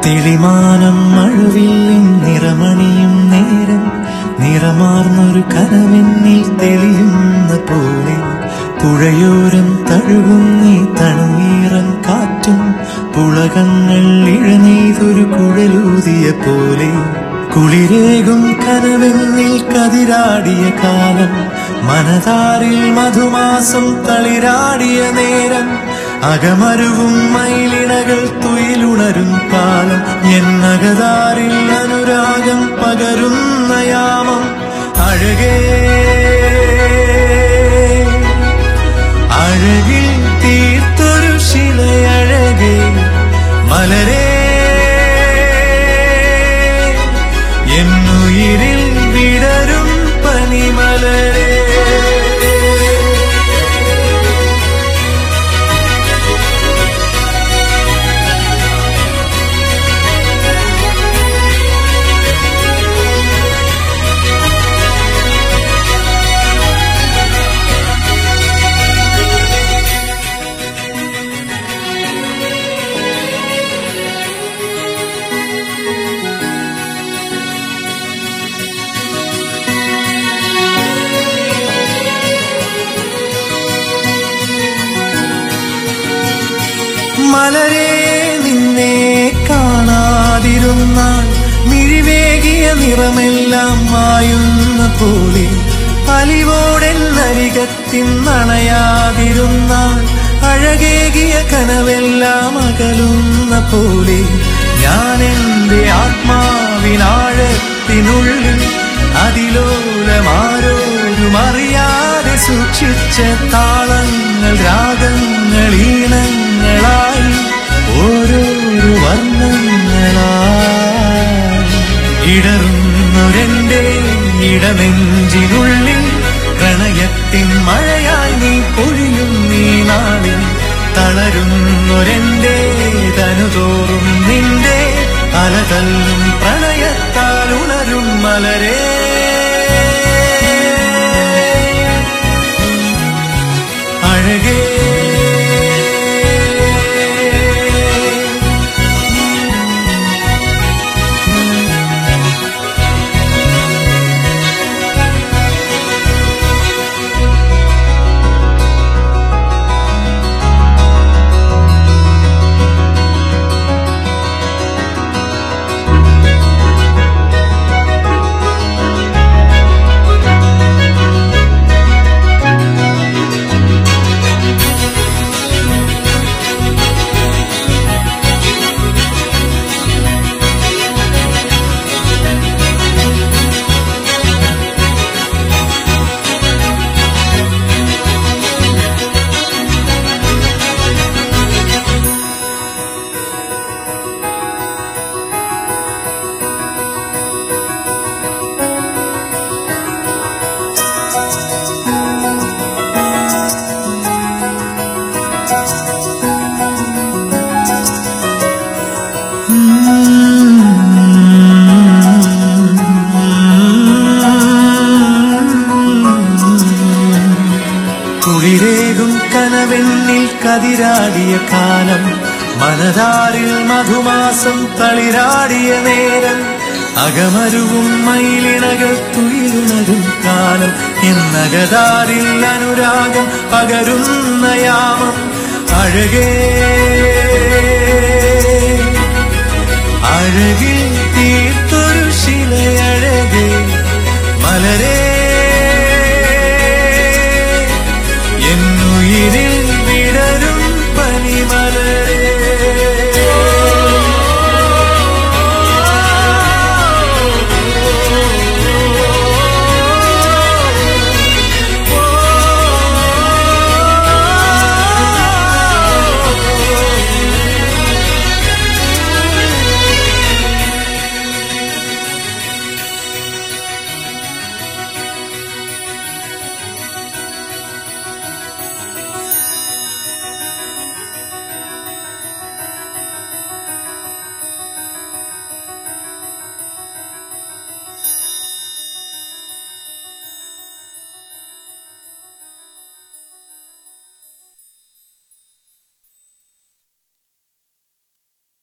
തെളിമാനം മഴവില്ലിൻ നിറമണിയും നേരം നിറമാർന്നൊരു കനവെന്നിൽ തെളിയുന്ന പോലെ പുഴയോരം തഴുകുന്നീ തണുനീറൻ കാറ്റും പുളകങ്ങൾ ഇഴനെയ്തൊരു കുഴലൂതിയ പോലെ കുളിരേകും കനവെന്നിൽ കതിരാടിയ കാലം മനതാരിൽ മധുമാസം തളിരാടിയ നേരം അകമരുവും മയിലിണകൾ തുയിലുണരും കാലം എന്നകതാരിൽ അനുരാഗം പകരുന്ന യാമം അഴകേ അഴകിൽ തീർത്തൊരു ശിലയഴകേ മലരേ എന്നുയിരിൽ വിടരും പനിമലരേ മലരേ നിന്നെ കാണാതിരുന്നാൽ മിഴിവേകിയ നിറമെല്ലാം മായുന്ന പോലെ അലിവോടെന്നരികത്തിൻ നണയാതിരുന്നാൽ അഴകേകിയ കനവെല്ലാം അകലുന്ന പോലെ ഞാൻ എൻ്റെ ആത്മാവിനാഴത്തിനുള്ളിൽ അതിലോലമാരോരും അറിയാതെ സൂക്ഷിച്ച താളങ്ങൾ രാഗങ്ങൾ ഈണങ്ങളായി ഓരോരോ വർണ്ണങ്ങളായി ഇടറുന്നൊരെന്റെ ഇടനെഞ്ചിനുള്ളിൽ പ്രണയത്തിൻ മഴയായി നീ പൊഴിയും നീ നാളിൽ തളരുന്നൊരെന്റെ തനുതോറും നിന്റെ അലതല്ലും പ്രണയത്താൽ ഉണരും മലരേ അഴകേ കുളിരേകും കനവെന്നിൽ കതിരാടിയ കാലം മനതാരിൽ മധുമാസം തളിരാടിയ നേരം അകമരുവും മയിലിണകൾ തുയിലുണരും കാലം എന്നകതാരിൽ അനുരാഗം പകരുന്ന യാമം അഴകേ അഴകേ